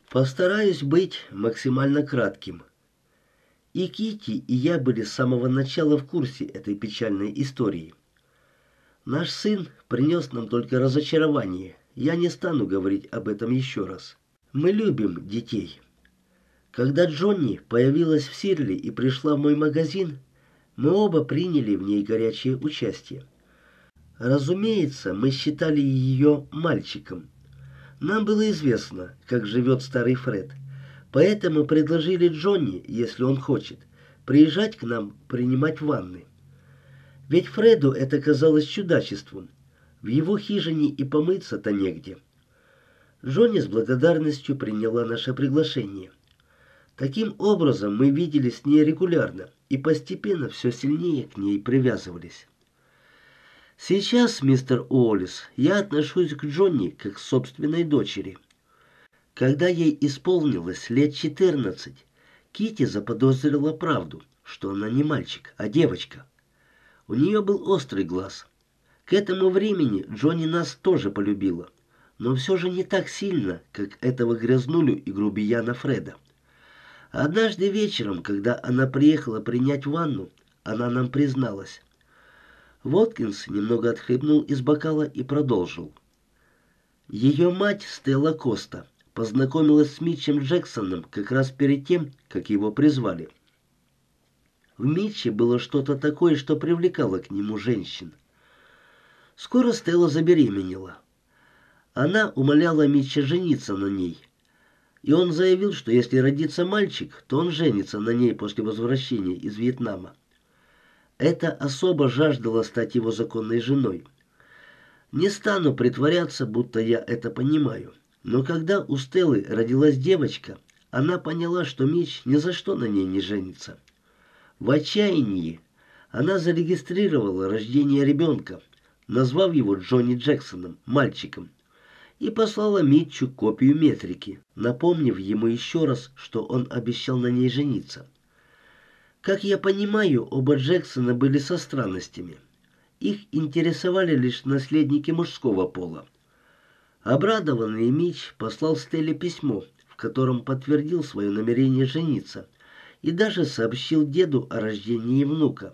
Постараюсь быть максимально кратким. И Китти, и я были с самого начала в курсе этой печальной истории. Наш сын принес нам только разочарование. Я не стану говорить об этом еще раз. Мы любим детей. Когда Джонни появилась в Сирли и пришла в мой магазин, мы оба приняли в ней горячее участие. Разумеется, мы считали ее мальчиком. Нам было известно, как живет старый Фред, поэтому предложили Джонни, если он хочет, приезжать к нам принимать ванны. Ведь Фреду это казалось чудачеством. В его хижине и помыться-то негде. Джонни с благодарностью приняла наше приглашение. Таким образом, мы виделись с ней регулярно и постепенно все сильнее к ней привязывались. Сейчас, мистер Уоллес, я отношусь к Джонни как к собственной дочери. Когда ей исполнилось лет 14, Китти заподозрила правду, что она не мальчик, а девочка. У нее был острый глаз. К этому времени Джонни нас тоже полюбила, но все же не так сильно, как этого грязнулю и грубияна Фреда. Однажды вечером, когда она приехала принять ванну, она нам призналась. Воткинс немного отхлебнул из бокала и продолжил. Ее мать, Стелла Коста, познакомилась с Митчем Джексоном как раз перед тем, как его призвали. В Митче было что-то такое, что привлекало к нему женщин. Скоро Стелла забеременела. Она умоляла Митча жениться на ней, и он заявил, что если родится мальчик, то он женится на ней после возвращения из Вьетнама. Эта особа жаждала стать его законной женой. Не стану притворяться, будто я это понимаю, но когда у Стеллы родилась девочка, она поняла, что Митч ни за что на ней не женится. В отчаянии она зарегистрировала рождение ребенка, назвав его Джонни Джексоном, мальчиком, и послала Митчу копию метрики, напомнив ему еще раз, что он обещал на ней жениться. Как я понимаю, оба Джексона были со странностями. Их интересовали лишь наследники мужского пола. Обрадованный Митч послал Стелле письмо, в котором подтвердил свое намерение жениться, и даже сообщил деду о рождении внука.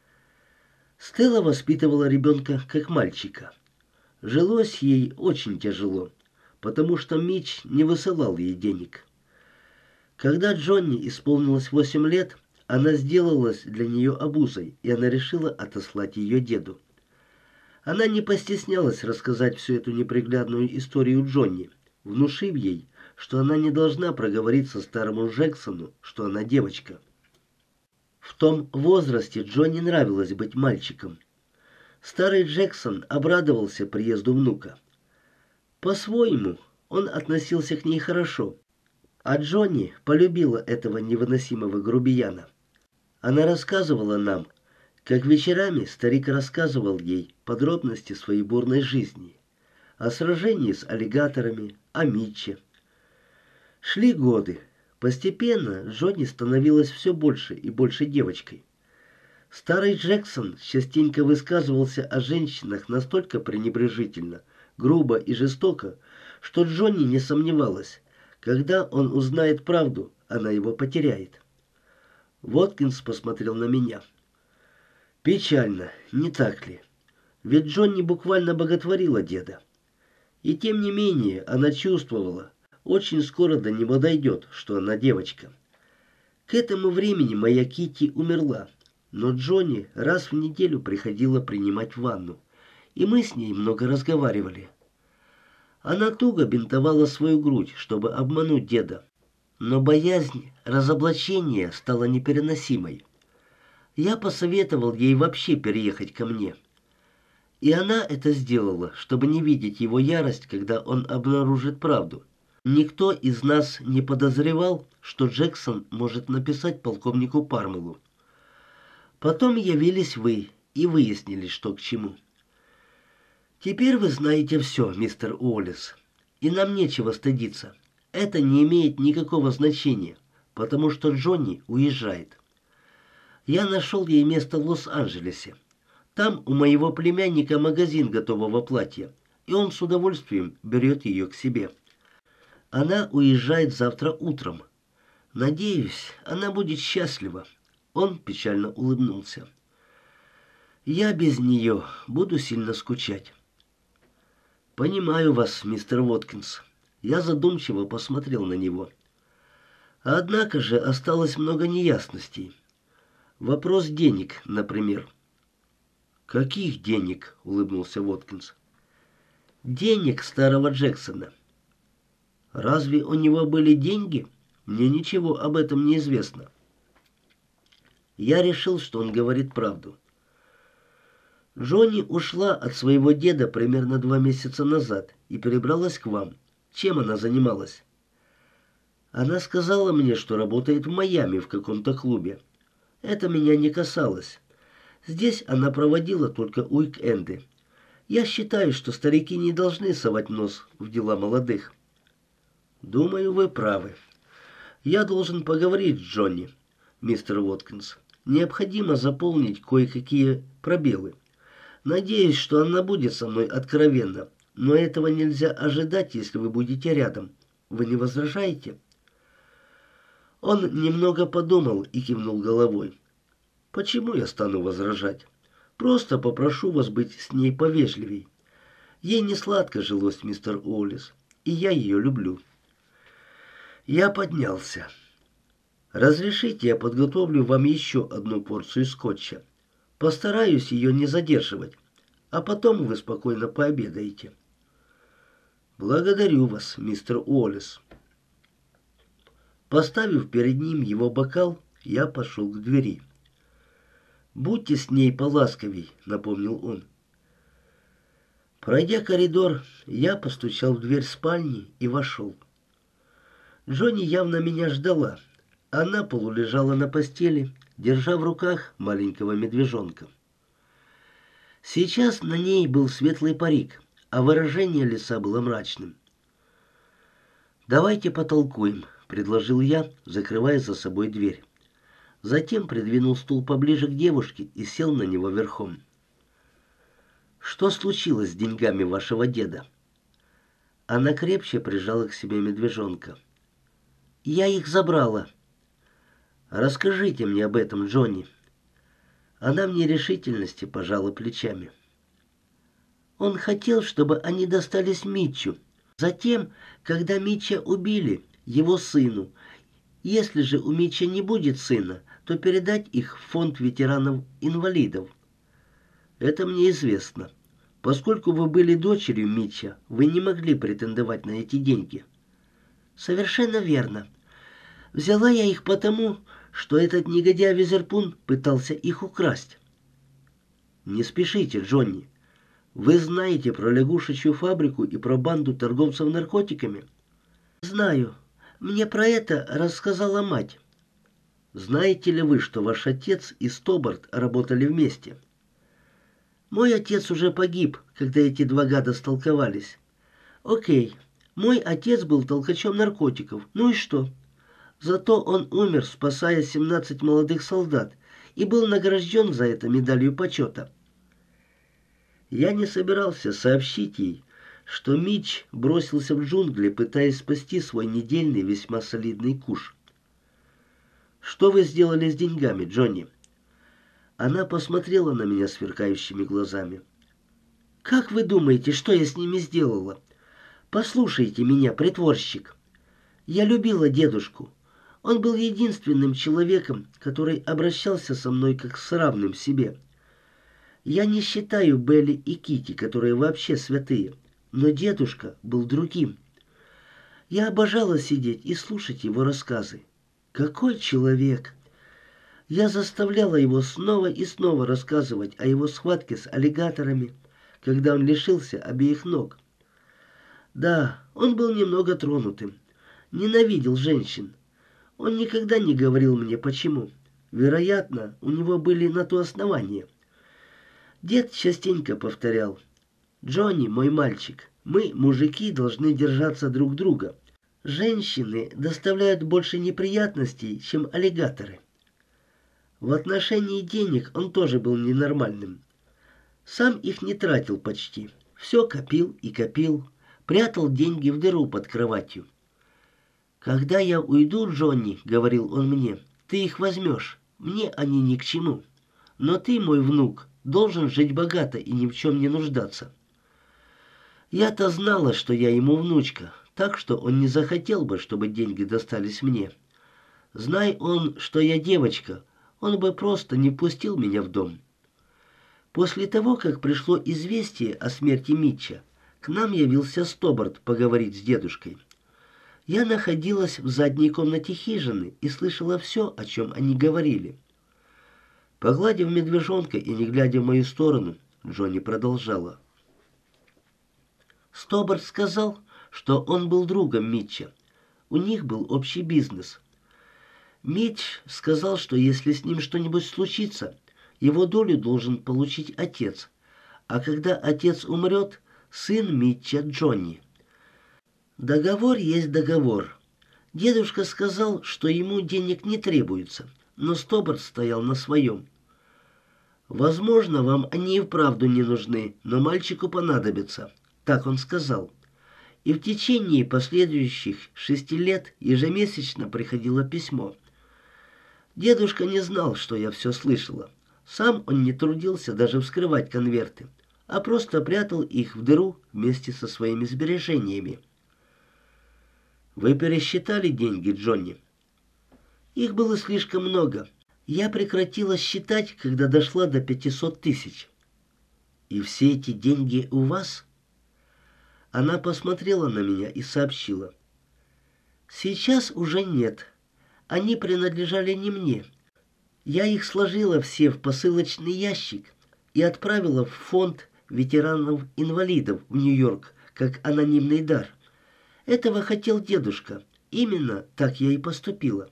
Стелла воспитывала ребенка как мальчика. Жилось ей очень тяжело, потому что Митч не высылал ей денег. Когда Джонни исполнилось 8 лет, она сделалась для нее обузой, и она решила отослать ее деду. Она не постеснялась рассказать всю эту неприглядную историю Джонни, внушив ей, что она не должна проговориться старому Джексону, что она девочка. В том возрасте Джонни нравилось быть мальчиком. Старый Джексон обрадовался приезду внука. По-своему, он относился к ней хорошо, а Джонни полюбила этого невыносимого грубияна. Она рассказывала нам, как вечерами старик рассказывал ей подробности своей бурной жизни, о сражении с аллигаторами, о Митче. Шли годы. Постепенно Джонни становилась все больше и больше девочкой. Старый Джексон частенько высказывался о женщинах настолько пренебрежительно, грубо и жестоко, что Джонни не сомневалась, когда он узнает правду, она его потеряет. Воткинс посмотрел на меня. Печально, не так ли? Ведь Джонни буквально боготворила деда. И тем не менее она чувствовала, очень скоро до него дойдет, что она девочка. К этому времени моя Китти умерла, но Джонни раз в неделю приходила принимать ванну, и мы с ней много разговаривали. Она туго бинтовала свою грудь, чтобы обмануть деда, но боязнь разоблачения стала непереносимой. Я посоветовал ей вообще переехать ко мне. И она это сделала, чтобы не видеть его ярость, когда он обнаружит правду. Никто из нас не подозревал, что Джексон может написать полковнику Пармелу. Потом явились вы и выяснили, что к чему. Теперь вы знаете все, мистер Уоллес, и нам нечего стыдиться. Это не имеет никакого значения, потому что Джонни уезжает. Я нашел ей место в Лос-Анджелесе. Там у моего племянника магазин готового платья, и он с удовольствием берет ее к себе. Она уезжает завтра утром. Надеюсь, она будет счастлива. Он печально улыбнулся. Я без нее буду сильно скучать. Понимаю вас, мистер Уоткинс. Я задумчиво посмотрел на него. Однако же осталось много неясностей. Вопрос денег, например. «Каких денег?» — улыбнулся Уоткинс. «Денег старого Джексона». «Разве у него были деньги? Мне ничего об этом не известно». Я решил, что он говорит правду. Джонни ушла от своего деда примерно 2 месяца назад и перебралась к вам. Чем она занималась? Она сказала мне, что работает в Майами в каком-то клубе. Это меня не касалось. Здесь она проводила только уик-энды. Я считаю, что старики не должны совать нос в дела молодых. Думаю, вы правы. Я должен поговорить с Джонни, мистер Уоткинс. Необходимо заполнить кое-какие пробелы. Надеюсь, что она будет со мной откровенна, но этого нельзя ожидать, если вы будете рядом. Вы не возражаете?» Он немного подумал и кивнул головой. «Почему я стану возражать? Просто попрошу вас быть с ней повежливей. Ей не сладко жилось, мистер Уоллес, и я ее люблю». Я поднялся. «Разрешите, я подготовлю вам еще одну порцию скотча. Постараюсь ее не задерживать, а потом вы спокойно пообедаете». «Благодарю вас, мистер Уоллес». Поставив перед ним его бокал, я пошел к двери. «Будьте с ней поласковей», — напомнил он. Пройдя коридор, я постучал в дверь спальни и вошел. Джонни явно меня ждала. Она полулежала на постели, держа в руках маленького медвежонка. Сейчас на ней был светлый парик, а выражение лица было мрачным. «Давайте потолкуем», — предложил я, закрывая за собой дверь. Затем придвинул стул поближе к девушке и сел на него верхом. «Что случилось с деньгами вашего деда?» Она крепче прижала к себе медвежонка. «Я их забрала». «Расскажите мне об этом, Джонни». Она в нерешительности пожала плечами. «Он хотел, чтобы они достались Митчу. Затем, когда Митча убили, его сыну. Если же у Митча не будет сына, то передать их в фонд ветеранов-инвалидов. Это мне известно. Поскольку вы были дочерью Митча, вы не могли претендовать на эти деньги». «Совершенно верно. Взяла я их потому, что этот негодяй Визерпун пытался их украсть». «Не спешите, Джонни. Вы знаете про лягушечью фабрику и про банду торговцев наркотиками?» «Знаю. Мне про это рассказала мать». «Знаете ли вы, что ваш отец и Стобарт работали вместе?» «Мой отец уже погиб, когда эти два гада столковались. Окей, мой отец был толкачом наркотиков. Ну и что? Зато он умер, спасая 17 молодых солдат, и был награжден за это медалью почета». Я не собирался сообщить ей, что Митч бросился в джунгли, пытаясь спасти свой недельный весьма солидный куш. «Что вы сделали с деньгами, Джонни?» Она посмотрела на меня сверкающими глазами. «Как вы думаете, что я с ними сделала? Послушайте меня, притворщик. Я любила дедушку. Он был единственным человеком, который обращался со мной как с равным себе. Я не считаю Белли и Кити, которые вообще святые, но дедушка был другим. Я обожала сидеть и слушать его рассказы. Какой человек! Я заставляла его снова и снова рассказывать о его схватке с аллигаторами, когда он лишился обеих ног. Да, он был немного тронутым, ненавидел женщин. Он никогда не говорил мне, почему. Вероятно, у него были на то основания. Дед частенько повторял: «Джонни, мой мальчик, мы, мужики, должны держаться друг друга. Женщины доставляют больше неприятностей, чем аллигаторы». В отношении денег он тоже был ненормальным. Сам их не тратил почти. Все копил и копил, прятал деньги в дыру под кроватью. «Когда я уйду, Джонни, — говорил он мне, — ты их возьмешь. Мне они ни к чему. Но ты, мой внук, должен жить богато и ни в чем не нуждаться». Я-то знала, что я ему внучка, так что он не захотел бы, чтобы деньги достались мне. Знай он, что я девочка, он бы просто не пустил меня в дом. После того, как пришло известие о смерти Митча, к нам явился Стобарт поговорить с дедушкой. Я находилась в задней комнате хижины и слышала все, о чем они говорили. Погладив медвежонка и не глядя в мою сторону, Джонни продолжала. Стобарт сказал, что он был другом Митча. У них был общий бизнес. Митч сказал, что если с ним что-нибудь случится, его долю должен получить отец, а когда отец умрет, сын Митча Джонни. Договор есть договор. Дедушка сказал, что ему денег не требуется, но Стобарт стоял на своем. «Возможно, вам они и вправду не нужны, но мальчику понадобятся», — так он сказал. И в течение последующих 6 лет ежемесячно приходило письмо. Дедушка не знал, что я все слышала. Сам он не трудился даже вскрывать конверты, а просто прятал их в дыру вместе со своими сбережениями. «Вы пересчитали деньги, Джонни?» Их было слишком много. Я прекратила считать, когда дошла до 500 тысяч. «И все эти деньги у вас?» Она посмотрела на меня и сообщила. «Сейчас уже нет. Они принадлежали не мне. Я их сложила все в посылочный ящик и отправила в фонд ветеранов-инвалидов в Нью-Йорк как анонимный дар. Этого хотел дедушка. Именно так я и поступила».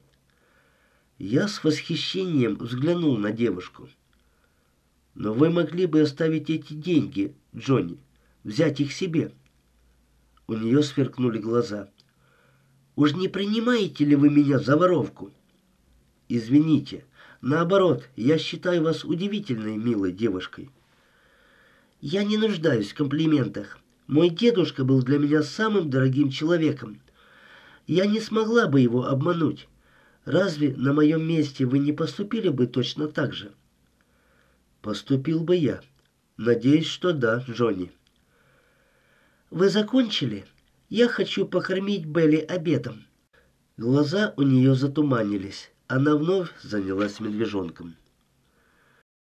Я с восхищением взглянул на девушку. «Но вы могли бы оставить эти деньги, Джонни, взять их себе». У нее сверкнули глаза. «Уж не принимаете ли вы меня за воровку?» «Извините. Наоборот, я считаю вас удивительной, милой девушкой». «Я не нуждаюсь в комплиментах. Мой дедушка был для меня самым дорогим человеком. Я не смогла бы его обмануть. Разве на моем месте вы не поступили бы точно так же?» «Поступил бы я. Надеюсь, что да, Джонни». «Вы закончили? Я хочу покормить Белли обедом». Глаза у нее затуманились. Она вновь занялась медвежонком.